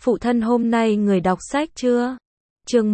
Phụ thân hôm nay người đọc sách chưa? Chương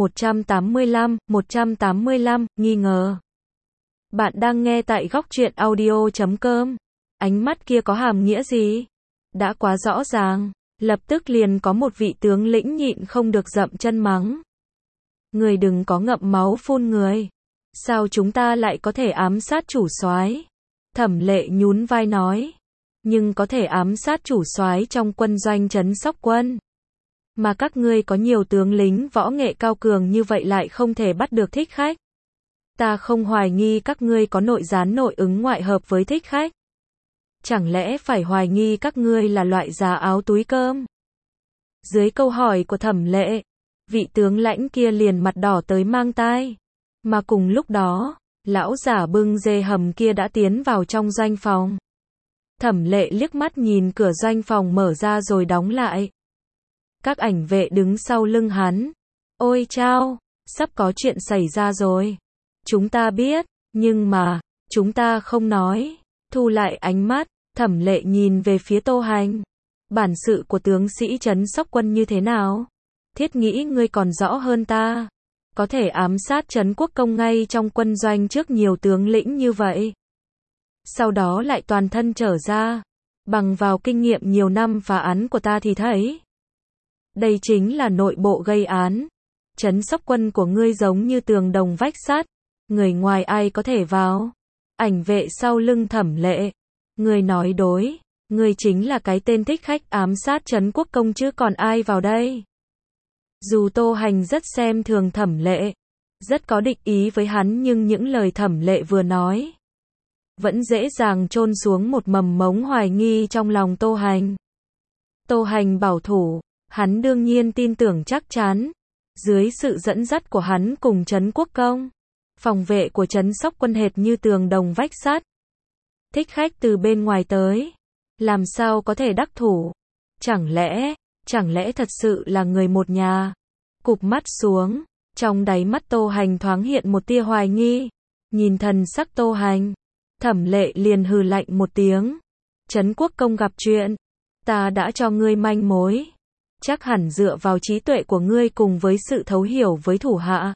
185, nghi ngờ. Bạn đang nghe tại góc truyện audio.com. Ánh mắt kia có hàm nghĩa gì? Đã quá rõ ràng. Lập tức liền có một vị tướng lĩnh nhịn không được dậm chân mắng. Người đừng có ngậm máu phun người. Sao chúng ta lại có thể ám sát chủ soái? Thẩm Lệ nhún vai nói. Nhưng có thể ám sát chủ soái trong quân doanh trấn Sóc Quân. Mà các ngươi có nhiều tướng lính võ nghệ cao cường như vậy lại không thể bắt được thích khách. Ta không hoài nghi các ngươi có nội gián nội ứng ngoại hợp với thích khách. Chẳng lẽ phải hoài nghi các ngươi là loại giá áo túi cơm? Dưới câu hỏi của Thẩm Lệ, vị tướng lãnh kia liền mặt đỏ tới mang tai. Mà cùng lúc đó, lão giả bưng dê hầm kia đã tiến vào trong doanh phòng. Thẩm Lệ liếc mắt nhìn cửa doanh phòng mở ra rồi đóng lại. Các ảnh vệ đứng sau lưng hắn. Ôi chao, sắp có chuyện xảy ra rồi. Chúng ta biết, nhưng mà, chúng ta không nói. Thu lại ánh mắt, Thẩm Lệ nhìn về phía Tô Hành. Bản sự của tướng sĩ trấn Sóc Quân như thế nào? Thiết nghĩ ngươi còn rõ hơn ta. Có thể ám sát trấn Quốc Công ngay trong quân doanh trước nhiều tướng lĩnh như vậy. Sau đó lại toàn thân trở ra. Bằng vào kinh nghiệm nhiều năm phá án của ta thì thấy. Đây chính là nội bộ gây án. Trấn Sóc Quân của ngươi giống như tường đồng vách sắt. Người ngoài ai có thể vào. Ảnh vệ sau lưng Thẩm Lệ. Ngươi nói đối. Ngươi chính là cái tên thích khách ám sát trấn Quốc Công chứ còn ai vào đây. Dù Tô Hành rất xem thường Thẩm Lệ. Rất có địch ý với hắn nhưng những lời Thẩm Lệ vừa nói. Vẫn dễ dàng chôn xuống một mầm mống hoài nghi trong lòng Tô Hành. Tô Hành bảo thủ. Hắn đương nhiên tin tưởng chắc chắn. Dưới sự dẫn dắt của hắn cùng trấn Quốc Công. Phòng vệ của trấn Sóc Quân hệt như tường đồng vách sắt. Thích khách từ bên ngoài tới. Làm sao có thể đắc thủ? Chẳng lẽ thật sự là người một nhà? Cụp mắt xuống. Trong đáy mắt Tô Hành thoáng hiện một tia hoài nghi. Nhìn thần sắc Tô Hành. Thẩm Lệ liền hừ lạnh một tiếng. Trấn Quốc Công gặp chuyện. Ta đã cho ngươi manh mối. Chắc hẳn dựa vào trí tuệ của ngươi cùng với sự thấu hiểu với thủ hạ.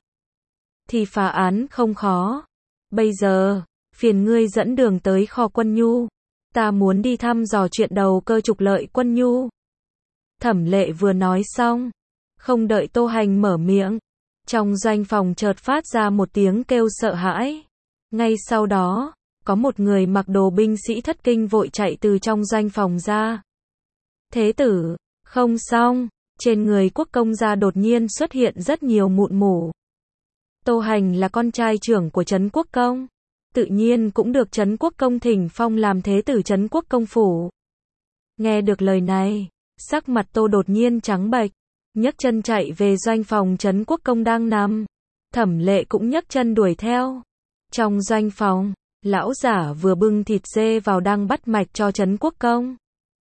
Thì phá án không khó. Bây giờ, phiền ngươi dẫn đường tới kho Quân Nhu. Ta muốn đi thăm dò chuyện đầu cơ trục lợi Quân Nhu. Thẩm Lệ vừa nói xong. Không đợi Tô Hành mở miệng. Trong doanh phòng chợt phát ra một tiếng kêu sợ hãi. Ngay sau đó, có một người mặc đồ binh sĩ thất kinh vội chạy từ trong doanh phòng ra. Thế tử, không xong, trên người Quốc Công gia đột nhiên xuất hiện rất nhiều mụn mủ. Tô Hành là con trai trưởng của trấn Quốc Công. Tự nhiên cũng được trấn Quốc Công thỉnh phong làm thế tử trấn Quốc Công phủ. Nghe được lời này, sắc mặt Tô đột nhiên trắng bệch, nhấc chân chạy về doanh phòng trấn Quốc Công đang nằm. Thẩm Lệ cũng nhấc chân đuổi theo. Trong doanh phòng, lão giả vừa bưng thịt dê vào đang bắt mạch cho trấn Quốc Công.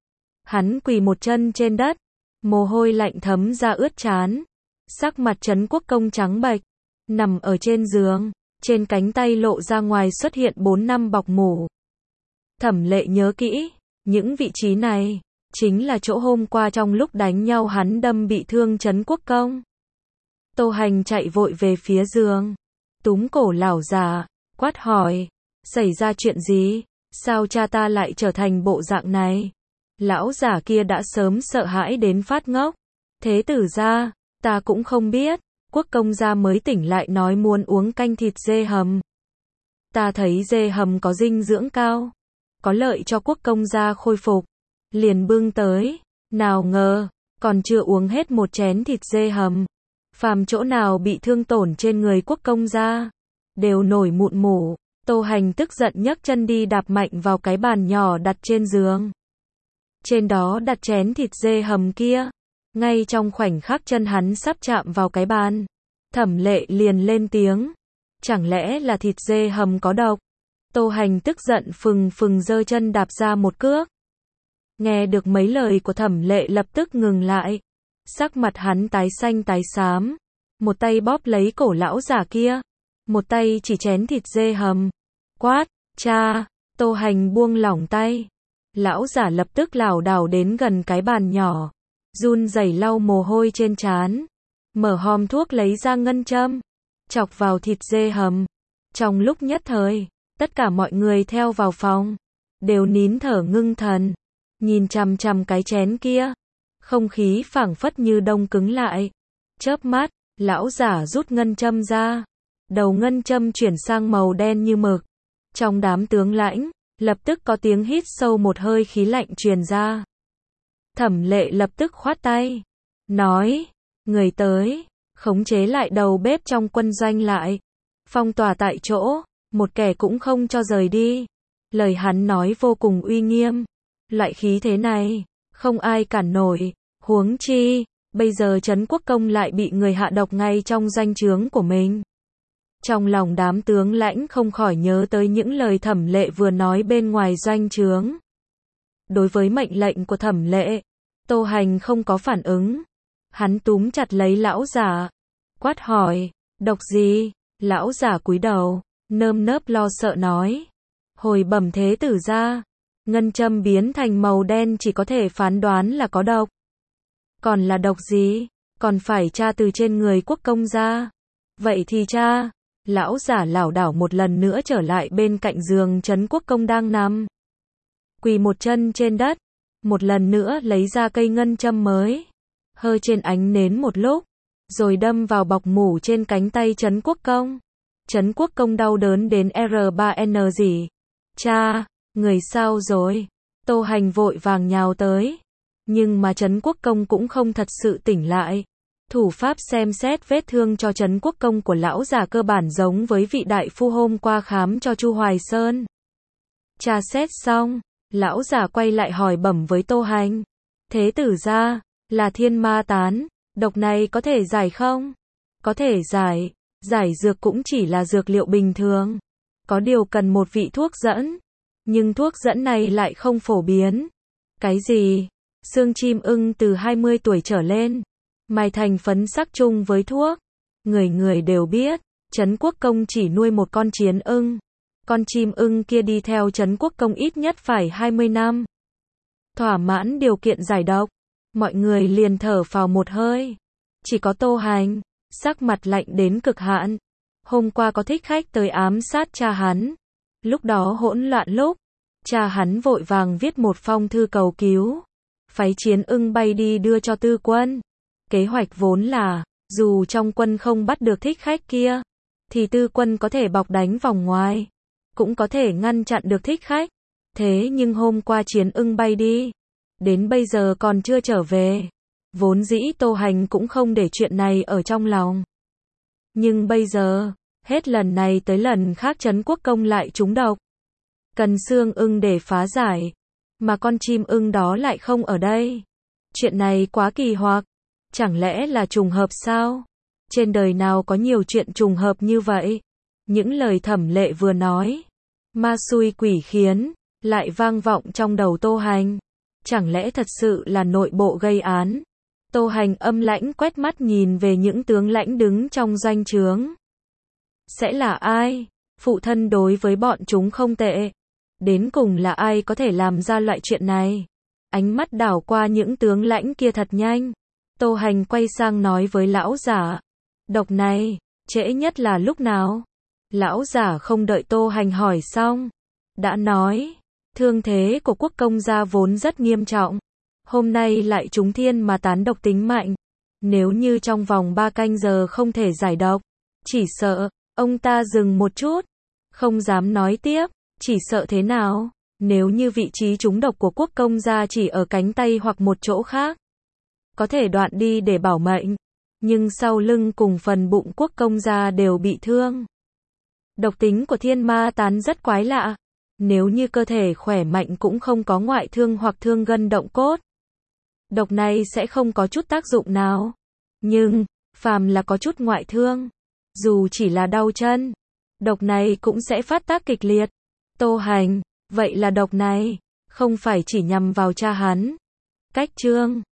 Hắn quỳ một chân trên đất, mồ hôi lạnh thấm ra ướt trán. Sắc mặt trấn Quốc Công trắng bệch, nằm ở trên giường, trên cánh tay lộ ra ngoài xuất hiện 4-5 bọc mủ. Thẩm Lệ nhớ kỹ, những vị trí này chính là chỗ hôm qua trong lúc đánh nhau hắn đâm bị thương trấn Quốc Công. Tô Hành chạy vội về phía giường, túm cổ lão già, quát hỏi, xảy ra chuyện gì? Sao cha ta lại trở thành bộ dạng này? Lão giả kia đã sớm sợ hãi đến phát ngốc. Thế tử gia, ta cũng không biết. Quốc công gia mới tỉnh lại nói muốn uống canh thịt dê hầm. Ta thấy dê hầm có dinh dưỡng cao, có lợi cho quốc công gia khôi phục. Liền bưng tới, nào ngờ, còn chưa uống hết một chén thịt dê hầm. Phàm chỗ nào bị thương tổn trên người quốc công gia, đều nổi mụn mủ. Tô Hành tức giận nhấc chân đi đạp mạnh vào cái bàn nhỏ đặt trên giường. Trên đó đặt chén thịt dê hầm kia. Ngay trong khoảnh khắc chân hắn sắp chạm vào cái bàn, Thẩm Lệ liền lên tiếng. Chẳng lẽ là thịt dê hầm có độc? Tô Hành tức giận phừng giơ chân đạp ra một cước. Nghe được mấy lời của Thẩm Lệ lập tức ngừng lại. Sắc mặt hắn tái xanh tái xám. Một tay bóp lấy cổ lão giả kia. Một tay chỉ chén thịt dê hầm. Quát, cha! Tô Hành buông lỏng tay. Lão giả lập tức lảo đảo đến gần cái bàn nhỏ. run rẩy lau mồ hôi trên trán, mở hòm thuốc lấy ra ngân châm, chọc vào thịt dê hầm. Trong lúc nhất thời, tất cả mọi người theo vào phòng, đều nín thở ngưng thần, nhìn chằm chằm cái chén kia. Không khí phảng phất như đông cứng lại. Chớp mắt, lão giả rút ngân châm ra. Đầu ngân châm chuyển sang màu đen như mực. Trong đám tướng lãnh, lập tức có tiếng hít sâu một hơi khí lạnh truyền ra. Thẩm Lệ lập tức khoát tay, nói, người tới, khống chế lại đầu bếp trong quân doanh lại, phong tỏa tại chỗ, một kẻ cũng không cho rời đi. Lời hắn nói vô cùng uy nghiêm, loại khí thế này, không ai cản nổi, huống chi, bây giờ Trấn Quốc Công lại bị người hạ độc ngay trong doanh trướng của mình. Trong lòng đám tướng lãnh không khỏi nhớ tới những lời Thẩm Lệ vừa nói bên ngoài doanh trướng. Đối với mệnh lệnh của Thẩm Lệ, Tô Hành không có phản ứng. Hắn túm chặt lấy lão giả, quát hỏi, độc gì? Lão giả cúi đầu, nơm nớp lo sợ nói, hồi bẩm thế tử gia, ngân châm biến thành màu đen chỉ có thể phán đoán là có độc. Còn là độc gì? Còn phải tra từ trên người Quốc công ra. Vậy thì tra. Lão giả lảo đảo một lần nữa trở lại bên cạnh giường Trấn Quốc Công đang nằm. Quỳ một chân trên đất, một lần nữa lấy ra cây ngân châm mới, hơi trên ánh nến một lúc, rồi đâm vào bọc mủ trên cánh tay Trấn Quốc Công. Trấn Quốc Công đau đớn đến R3N gì? Cha, người sao rồi? Tô Hành vội vàng nhào tới. Nhưng mà Trấn Quốc Công cũng không thật sự tỉnh lại. Thủ pháp xem xét vết thương cho Trấn Quốc Công của lão già cơ bản giống với vị đại phu hôm qua khám cho Chu Hoài Sơn. Tra xét xong, lão già quay lại hỏi bẩm với Tô Hành. Thế tử gia, là thiên ma tán, độc này có thể giải không? Có thể giải, giải dược cũng chỉ là dược liệu bình thường. Có điều cần một vị thuốc dẫn, nhưng thuốc dẫn này lại không phổ biến. Cái gì? Xương chim ưng từ 20 tuổi trở lên, mài thành phấn sắc chung với thuốc. Người người đều biết, Trấn Quốc Công chỉ nuôi một con chiến ưng. Con chim ưng kia đi theo Trấn Quốc Công ít nhất phải 20 năm. Thỏa mãn điều kiện giải độc, mọi người liền thở phào một hơi. Chỉ có Tô Hành, sắc mặt lạnh đến cực hạn. Hôm qua có thích khách tới ám sát cha hắn. Lúc đó hỗn loạn lúc, cha hắn vội vàng viết một phong thư cầu cứu. Phái chiến ưng bay đi đưa cho tư quân. Kế hoạch vốn là, dù trong quân không bắt được thích khách kia, thì tư quân có thể bọc đánh vòng ngoài, cũng có thể ngăn chặn được thích khách. Thế nhưng hôm qua chiến ưng bay đi, đến bây giờ còn chưa trở về. Vốn dĩ Tô Hành cũng không để chuyện này ở trong lòng. Nhưng bây giờ, hết lần này tới lần khác Trấn Quốc Công lại trúng độc. Cần xương ưng để phá giải, mà con chim ưng đó lại không ở đây. Chuyện này quá kỳ hoặc, chẳng lẽ là trùng hợp sao? Trên đời nào có nhiều chuyện trùng hợp như vậy? Những lời Thẩm Lệ vừa nói, ma xui quỷ khiến, lại vang vọng trong đầu Tô Hành. Chẳng lẽ thật sự là nội bộ gây án? Tô Hành âm lãnh quét mắt nhìn về những tướng lãnh đứng trong doanh trướng. Sẽ là ai? Phụ thân đối với bọn chúng không tệ. Đến cùng là ai có thể làm ra loại chuyện này? Ánh mắt đảo qua những tướng lãnh kia thật nhanh. Tô Hành quay sang nói với lão giả. Độc này, trễ nhất là lúc nào? Lão giả không đợi Tô Hành hỏi xong, đã nói, thương thế của Quốc công gia vốn rất nghiêm trọng. Hôm nay lại trúng thiên ma tán độc tính mạnh. Nếu như trong vòng 3 canh giờ không thể giải độc, chỉ sợ, ông ta dừng một chút, không dám nói tiếp, chỉ sợ thế nào? Nếu như vị trí trúng độc của Quốc công gia chỉ ở cánh tay hoặc một chỗ khác, có thể đoạn đi để bảo mệnh, nhưng sau lưng cùng phần bụng Quốc công gia đều bị thương. Độc tính của thiên ma tán rất quái lạ. Nếu như cơ thể khỏe mạnh cũng không có ngoại thương hoặc thương gân động cốt, độc này sẽ không có chút tác dụng nào. Nhưng, phàm là có chút ngoại thương, dù chỉ là đau chân, độc này cũng sẽ phát tác kịch liệt. Tô Hành, vậy là độc này, không phải chỉ nhằm vào cha hắn. Cách chương